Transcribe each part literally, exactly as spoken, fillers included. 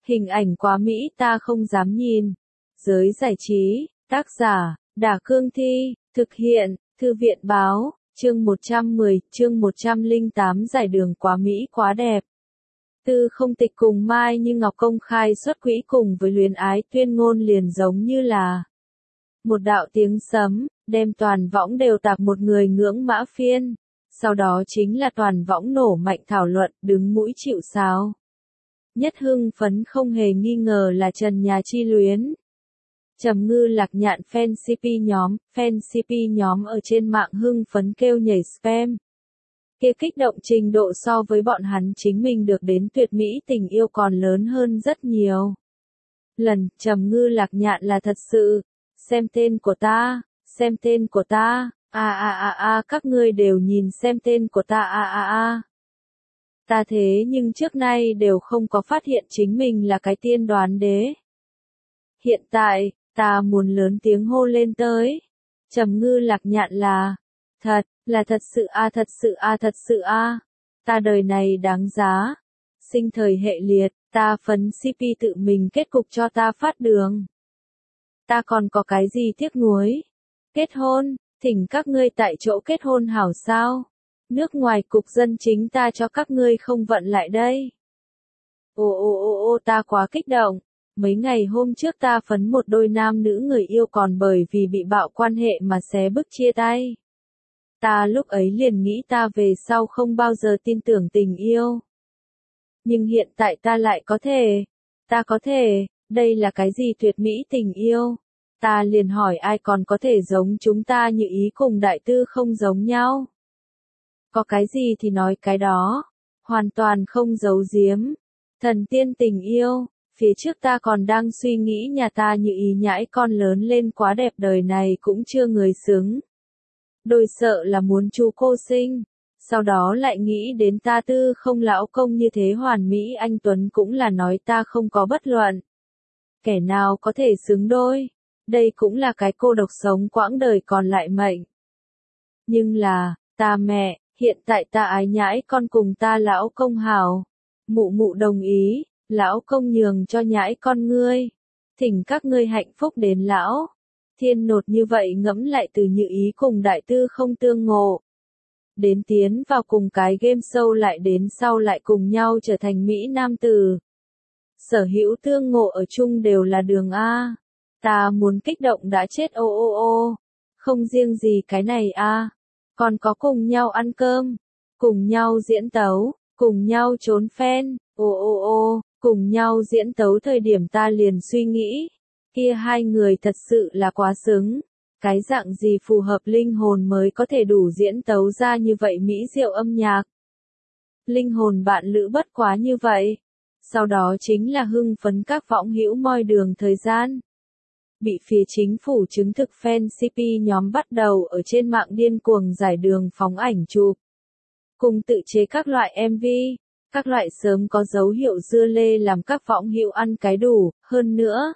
Hình ảnh quá mỹ ta không dám nhìn. Giới giải trí, tác giả, Đả Cương Thi, thực hiện, Thư viện Báo, chương một trăm mười, chương một trăm lẻ tám giải đường quá mỹ quá đẹp. Tư Không Tịch cùng Mai Như Ngọc công khai xuất quỹ cùng với Luyến Ái tuyên ngôn liền giống như là một đạo tiếng sấm, đem toàn võng đều tạc một người ngưỡng mã phiên. Sau đó chính là toàn võng nổ mạnh thảo luận, đứng mũi chịu sào. Nhất hưng phấn không hề nghi ngờ là Trần Nhà Chi Luyến. Trầm Ngư Lạc Nhạn fan xê pê nhóm, fan xê pê nhóm ở trên mạng hưng phấn kêu nhảy spam. Kia kích động trình độ so với bọn hắn chính mình được đến tuyệt mỹ tình yêu còn lớn hơn rất nhiều. Lần, Trầm Ngư Lạc Nhạn là thật sự. Xem tên của ta, xem tên của ta, a a a a các ngươi đều nhìn xem tên của ta a a a. Ta thế nhưng trước nay đều không có phát hiện chính mình là cái tiên đoán đế. Hiện tại, ta muốn lớn tiếng hô lên tới. Trầm Ngư Lạc Nhạn là, thật, là thật sự a thật sự a thật sự a. Ta đời này đáng giá. Sinh thời hệ liệt, ta phấn xê pê tự mình kết cục cho ta phát đường. Ta còn có cái gì tiếc nuối? Kết hôn, thỉnh các ngươi tại chỗ kết hôn hảo sao? Nước ngoài cục dân chính ta cho các ngươi không vận lại đây. Ô ô ô ô ta quá kích động. Mấy ngày hôm trước ta phấn một đôi nam nữ người yêu còn bởi vì bị bạo quan hệ mà xé bức chia tay. Ta lúc ấy liền nghĩ ta về sau không bao giờ tin tưởng tình yêu. Nhưng hiện tại ta lại có thể. Ta có thể. Đây là cái gì tuyệt mỹ tình yêu? Ta liền hỏi ai còn có thể giống chúng ta như ý cùng đại tư không giống nhau? Có cái gì thì nói cái đó. Hoàn toàn không giấu giếm. Thần tiên tình yêu. Phía trước ta còn đang suy nghĩ nhà ta như ý nhãi con lớn lên quá đẹp đời này cũng chưa người xứng. Đôi sợ là muốn chú cô sinh. Sau đó lại nghĩ đến ta tư không lão công như thế hoàn mỹ anh Tuấn cũng là nói ta không có bất luận. Kẻ nào có thể xứng đôi. Đây cũng là cái cô độc sống quãng đời còn lại mệnh. Nhưng là, ta mẹ, hiện tại ta ái nhãi con cùng ta lão công hảo. Mụ mụ đồng ý, lão công nhường cho nhãi con ngươi. Thỉnh các ngươi hạnh phúc đến lão. Thiên nột như vậy ngẫm lại từ Như Ý cùng đại tư không tương ngộ. Đến tiến vào cùng cái game show lại đến sau lại cùng nhau trở thành Mỹ Nam Tử. Sở hữu tương ngộ ở chung đều là đường A. Ta muốn kích động đã chết ô ô ô. Không riêng gì cái này a. Còn có cùng nhau ăn cơm. Cùng nhau diễn tấu. Cùng nhau trốn phen. Ô ô ô. Cùng nhau diễn tấu thời điểm ta liền suy nghĩ. Kia hai người thật sự là quá xứng. Cái dạng gì phù hợp linh hồn mới có thể đủ diễn tấu ra như vậy mỹ diệu âm nhạc. Linh hồn bạn lữ bất quá như vậy. Sau đó chính là hưng phấn các võng hữu moi đường thời gian. Bị phía chính phủ chứng thực fan xê pê nhóm bắt đầu ở trên mạng điên cuồng giải đường phóng ảnh chụp. Cùng tự chế các loại em vê, các loại sớm có dấu hiệu dưa lê làm các võng hữu ăn cái đủ, hơn nữa.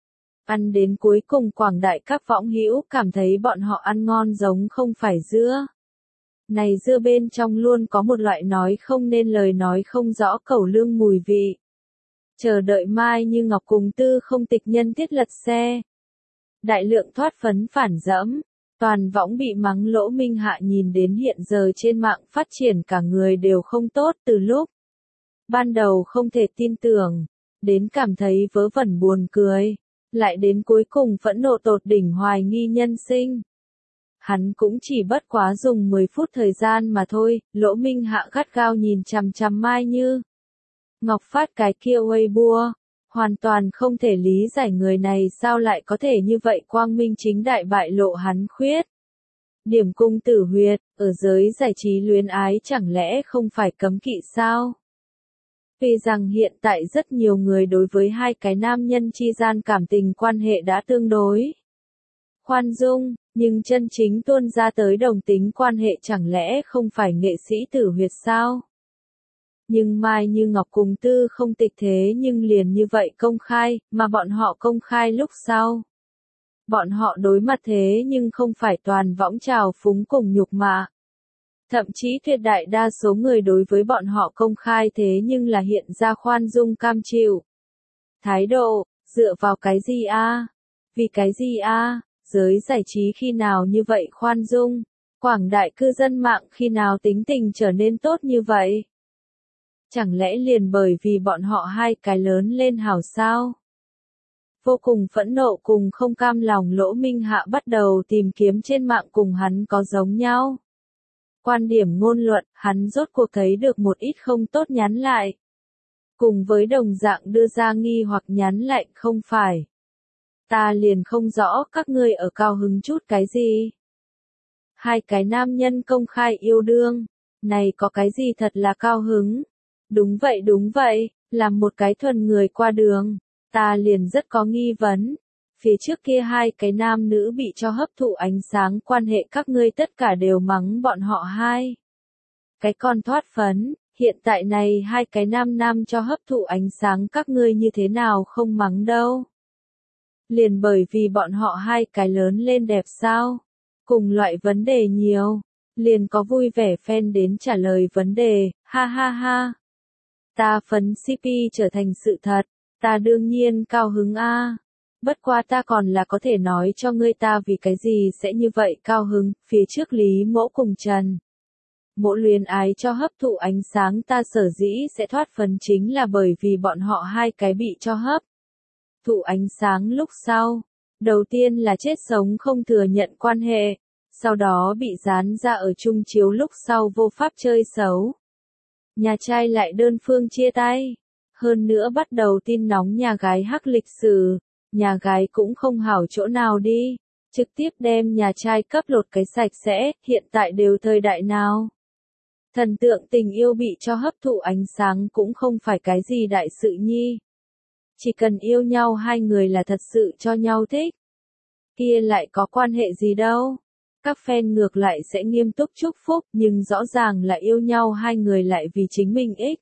Ăn đến cuối cùng quảng đại các võng hữu cảm thấy bọn họ ăn ngon giống không phải dưa. Này dưa bên trong luôn có một loại nói không nên lời nói không rõ cẩu lương mùi vị. Chờ đợi Mai Như Ngọc cùng Tư Không Tịch nhân tiết lật xe. Đại lượng thoát phấn phản dẫm, toàn võng bị mắng Lỗ Minh Hạ nhìn đến hiện giờ trên mạng phát triển cả người đều không tốt từ lúc. Ban đầu không thể tin tưởng, đến cảm thấy vớ vẩn buồn cười, lại đến cuối cùng phẫn nộ tột đỉnh hoài nghi nhân sinh. Hắn cũng chỉ bất quá dùng mười phút thời gian mà thôi, Lỗ Minh Hạ gắt gao nhìn chằm chằm Mai Như Ngọc phát cái kia Weibo. Hoàn toàn không thể lý giải người này sao lại có thể như vậy quang minh chính đại bại lộ hắn khuyết. Điểm cung tử huyệt, ở giới giải trí luyến ái chẳng lẽ không phải cấm kỵ sao? Vì rằng hiện tại rất nhiều người đối với hai cái nam nhân chi gian cảm tình quan hệ đã tương đối khoan dung, nhưng chân chính tuôn ra tới đồng tính quan hệ chẳng lẽ không phải nghệ sĩ tử huyệt sao? Nhưng Mai Như Ngọc cùng Tư Không Tịch thế nhưng liền như vậy công khai, mà bọn họ công khai lúc sau. Bọn họ đối mặt thế nhưng không phải toàn võng trào phúng cùng nhục mạ. Thậm chí tuyệt đại đa số người đối với bọn họ công khai thế nhưng là hiện ra khoan dung cam chịu. Thái độ, dựa vào cái gì a? Vì cái gì a? Giới giải trí khi nào như vậy khoan dung? Quảng đại cư dân mạng khi nào tính tình trở nên tốt như vậy? Chẳng lẽ liền bởi vì bọn họ hai cái lớn lên hảo sao? Vô cùng phẫn nộ cùng không cam lòng Lỗ Minh Hạ bắt đầu tìm kiếm trên mạng cùng hắn có giống nhau. Quan điểm ngôn luận, hắn rốt cuộc thấy được một ít không tốt nhắn lại. Cùng với đồng dạng đưa ra nghi hoặc nhắn lại không phải. Ta liền không rõ các ngươi ở cao hứng chút cái gì. Hai cái nam nhân công khai yêu đương, này có cái gì thật là cao hứng. Đúng vậy đúng vậy, làm một cái thuần người qua đường, ta liền rất có nghi vấn. Phía trước kia hai cái nam nữ bị cho hấp thụ ánh sáng quan hệ các ngươi tất cả đều mắng bọn họ hai. Cái con thoát phấn, hiện tại này hai cái nam nam cho hấp thụ ánh sáng các ngươi như thế nào không mắng đâu. Liền bởi vì bọn họ hai cái lớn lên đẹp sao? Cùng loại vấn đề nhiều, liền có vui vẻ fan đến trả lời vấn đề, ha ha ha. Ta phấn xê pê trở thành sự thật, ta đương nhiên cao hứng a. Bất quá ta còn là có thể nói cho ngươi ta vì cái gì sẽ như vậy cao hứng, phía trước Lý Mỗ cùng Trần. Mỗ luyến ái cho hấp thụ ánh sáng ta sở dĩ sẽ thoát phấn chính là bởi vì bọn họ hai cái bị cho hấp thụ ánh sáng lúc sau. Đầu tiên là chết sống không thừa nhận quan hệ, sau đó bị dán ra ở chung chiếu lúc sau vô pháp chơi xấu. Nhà trai lại đơn phương chia tay, hơn nữa bắt đầu tin nóng nhà gái hắc lịch sử, nhà gái cũng không hảo chỗ nào đi, trực tiếp đem nhà trai cấp lột cái sạch sẽ, hiện tại đều thời đại nào. Thần tượng tình yêu bị cho hấp thụ ánh sáng cũng không phải cái gì đại sự nhi. Chỉ cần yêu nhau hai người là thật sự cho nhau thích. Kia lại có quan hệ gì đâu. Các fan ngược lại sẽ nghiêm túc chúc phúc nhưng rõ ràng là yêu nhau hai người lại vì chính mình ích.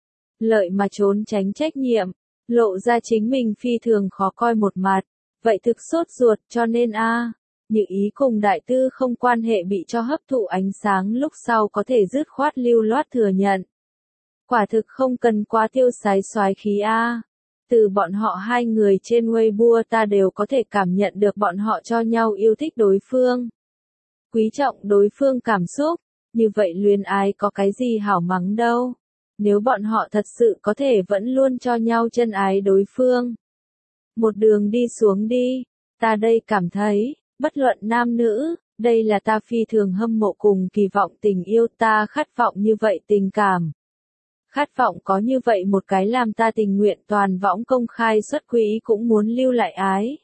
Lợi mà trốn tránh trách nhiệm, lộ ra chính mình phi thường khó coi một mặt. Vậy thực sốt ruột cho nên a à, Như ý cùng đại tư không quan hệ bị cho hấp thụ ánh sáng lúc sau có thể dứt khoát lưu loát thừa nhận. Quả thực không cần quá tiêu sái soái khí a. À. Từ bọn họ hai người trên Weibo ta đều có thể cảm nhận được bọn họ cho nhau yêu thích đối phương. Quý trọng đối phương cảm xúc, như vậy luyến ái có cái gì hảo mắng đâu. Nếu bọn họ thật sự có thể vẫn luôn cho nhau chân ái đối phương. Một đường đi xuống đi, ta đây cảm thấy, bất luận nam nữ, đây là ta phi thường hâm mộ cùng kỳ vọng tình yêu ta khát vọng như vậy tình cảm. Khát vọng có như vậy một cái làm ta tình nguyện toàn võng công khai xuất quỹ cũng muốn lưu lại ái.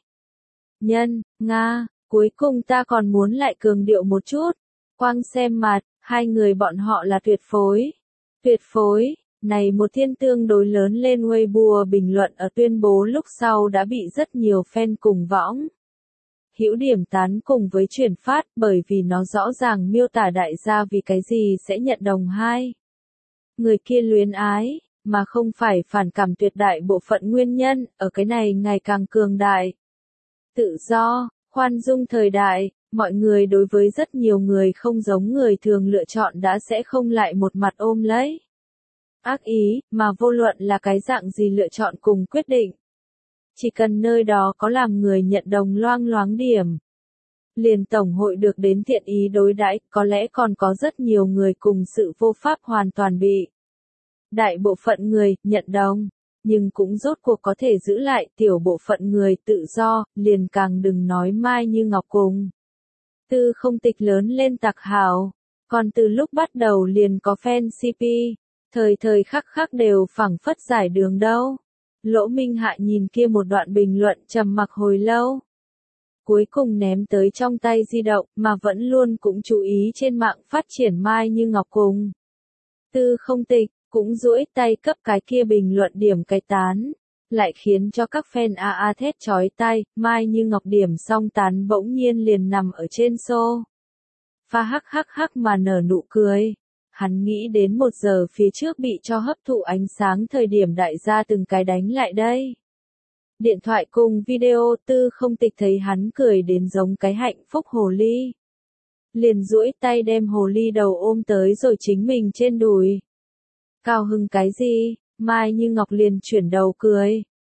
Nhân, Nga, cuối cùng ta còn muốn lại cường điệu một chút. Quang xem mặt, hai người bọn họ là tuyệt phối. Tuyệt phối, này một thiên tương đối lớn lên Weibo bình luận ở tuyên bố lúc sau đã bị rất nhiều fan cùng võng. Hữu điểm tán cùng với chuyển phát bởi vì nó rõ ràng miêu tả đại gia vì cái gì sẽ nhận đồng hai. Người kia luyến ái, mà không phải phản cảm tuyệt đại bộ phận nguyên nhân, ở cái này ngày càng cường đại. Tự do, khoan dung thời đại, mọi người đối với rất nhiều người không giống người thường lựa chọn đã sẽ không lại một mặt ôm lấy. Ác ý, mà vô luận là cái dạng gì lựa chọn cùng quyết định. Chỉ cần nơi đó có làm người nhận đồng loang loáng điểm. Liền tổng hội được đến thiện ý đối đãi, có lẽ còn có rất nhiều người cùng sự vô pháp hoàn toàn bị. Đại bộ phận người, nhận đồng, nhưng cũng rốt cuộc có thể giữ lại tiểu bộ phận người tự do, liền càng đừng nói Mai Như Ngọc cùng. Tư không tịch lớn lên tặc hào, còn từ lúc bắt đầu liền có fan xê pê, thời thời khắc khắc đều phảng phất giải đường đâu. Lỗ Minh Hạ nhìn kia một đoạn bình luận trầm mặc hồi lâu. Cuối cùng ném tới trong tay di động mà vẫn luôn cũng chú ý trên mạng phát triển Mai Như Ngọc cùng. Tư không tịch, cũng duỗi tay cấp cái kia bình luận điểm cái tán. Lại khiến cho các fan a a thét chói tai, Mai Như Ngọc điểm xong tán bỗng nhiên liền nằm ở trên xô. Pha hắc hắc hắc mà nở nụ cười. Hắn nghĩ đến một giờ phía trước bị cho hấp thụ ánh sáng thời điểm đại gia từng cái đánh lại đây. Điện thoại cùng video tư không tịch thấy hắn cười đến giống cái hạnh phúc hồ ly. Liền duỗi tay đem hồ ly đầu ôm tới rồi chính mình trên đùi. Cao hưng cái gì, Mai Như Ngọc liền chuyển đầu cười.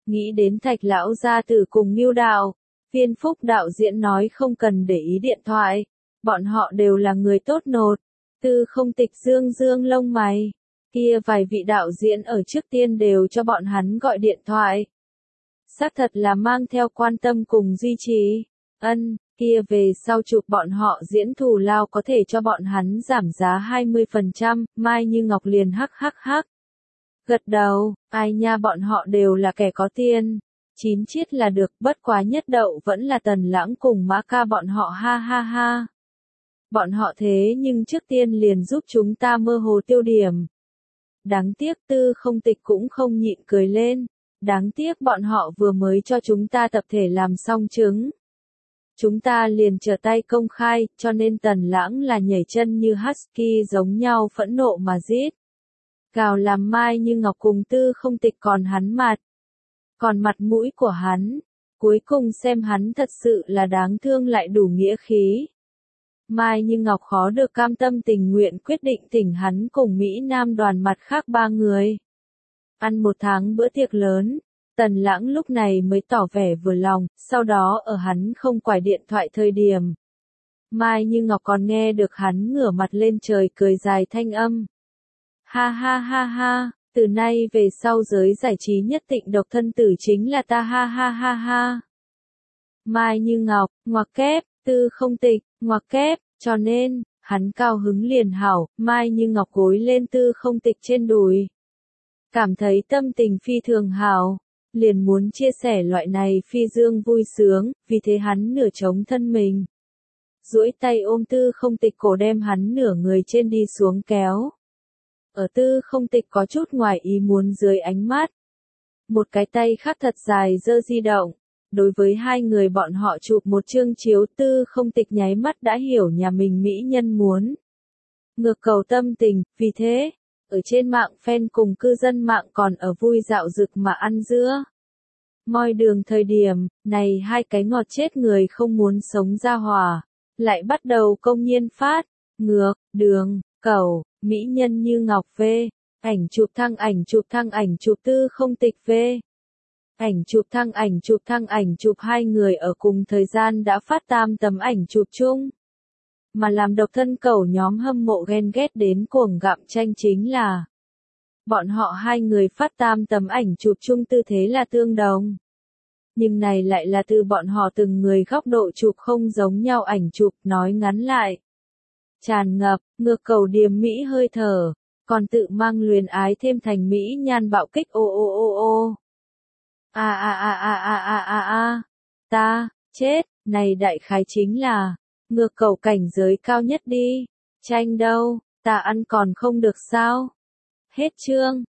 Nghĩ đến Thạch lão gia tử cùng Ngưu đạo, Viên Phúc đạo diễn nói không cần để ý điện thoại, bọn họ đều là người tốt nột. Tư Không Tịch dương dương lông mày, kia vài vị đạo diễn ở trước tiên đều cho bọn hắn gọi điện thoại. Xác thật là mang theo quan tâm cùng duy trì. Ân, kia về sau chụp bọn họ diễn thù lao có thể cho bọn hắn giảm giá hai mươi phần trăm, Mai Như Ngọc liền hắc hắc hắc. Gật đầu, ai nha bọn họ đều là kẻ có tiền. Chín chiết là được, bất quá nhất đậu vẫn là Tần Lãng cùng Mã Ca bọn họ ha ha ha. Bọn họ thế nhưng trước tiên liền giúp chúng ta mơ hồ tiêu điểm. Đáng tiếc Tư Không Tịch cũng không nhịn cười lên. Đáng tiếc bọn họ vừa mới cho chúng ta tập thể làm xong trứng. Chúng ta liền trở tay công khai, cho nên Tần Lãng là nhảy chân như husky giống nhau phẫn nộ mà giết. Gào làm Mai Như Ngọc cùng Tư Không Tịch còn hắn mặt. Còn mặt mũi của hắn, cuối cùng xem hắn thật sự là đáng thương lại đủ nghĩa khí. Mai Như Ngọc khó được cam tâm tình nguyện quyết định thỉnh hắn cùng Mỹ Nam đoàn mặt khác ba người. Ăn một tháng bữa tiệc lớn, Tần Lãng lúc này mới tỏ vẻ vừa lòng, sau đó ở hắn không quải điện thoại thời điểm. Mai Như Ngọc còn nghe được hắn ngửa mặt lên trời cười dài thanh âm. Ha ha ha ha, từ nay về sau giới giải trí nhất định độc thân tử chính là ta ha ha ha ha. Mai Như Ngọc, ngoặc kép, Tư Không Tịch, ngoặc kép, cho nên, hắn cao hứng liền hảo, Mai Như Ngọc gối lên Tư Không Tịch trên đùi. Cảm thấy tâm tình phi thường hảo, liền muốn chia sẻ loại này phi dương vui sướng, vì thế hắn nửa chống thân mình. Duỗi tay ôm Tư Không Tịch cổ đem hắn nửa người trên đi xuống kéo. Ở Tư Không Tịch có chút ngoài ý muốn dưới ánh mắt. Một cái tay khác thật dài giơ di động. Đối với hai người bọn họ chụp một chương chiếu, Tư Không Tịch nháy mắt đã hiểu nhà mình mỹ nhân muốn ngược cầu tâm tình, vì thế, ở trên mạng fan cùng cư dân mạng còn ở vui dạo rực mà ăn dưa. Moi đường thời điểm, này hai cái ngọt chết người không muốn sống ra hòa, lại bắt đầu công nhiên phát, ngược, đường, cầu, mỹ nhân như ngọc về, ảnh chụp thăng ảnh chụp thăng ảnh chụp Tư Không Tịch về. Ảnh chụp thăng ảnh chụp thăng ảnh chụp hai người ở cùng thời gian đã phát tam tấm ảnh chụp chung. Mà làm độc thân cẩu nhóm hâm mộ ghen ghét đến cuồng gặm tranh chính là bọn họ hai người phát tam tấm ảnh chụp chung tư thế là tương đồng. Nhưng này lại là từ bọn họ từng người góc độ chụp không giống nhau ảnh chụp, nói ngắn lại. Tràn ngập, ngược cầu điềm mỹ hơi thở, còn tự mang luyến ái thêm thành mỹ nhan bạo kích ô ô ô ô. A a a a a a a a, ta, chết, này đại khái chính là, ngược cầu cảnh giới cao nhất đi, tranh đâu, ta ăn còn không được sao. Hết chương.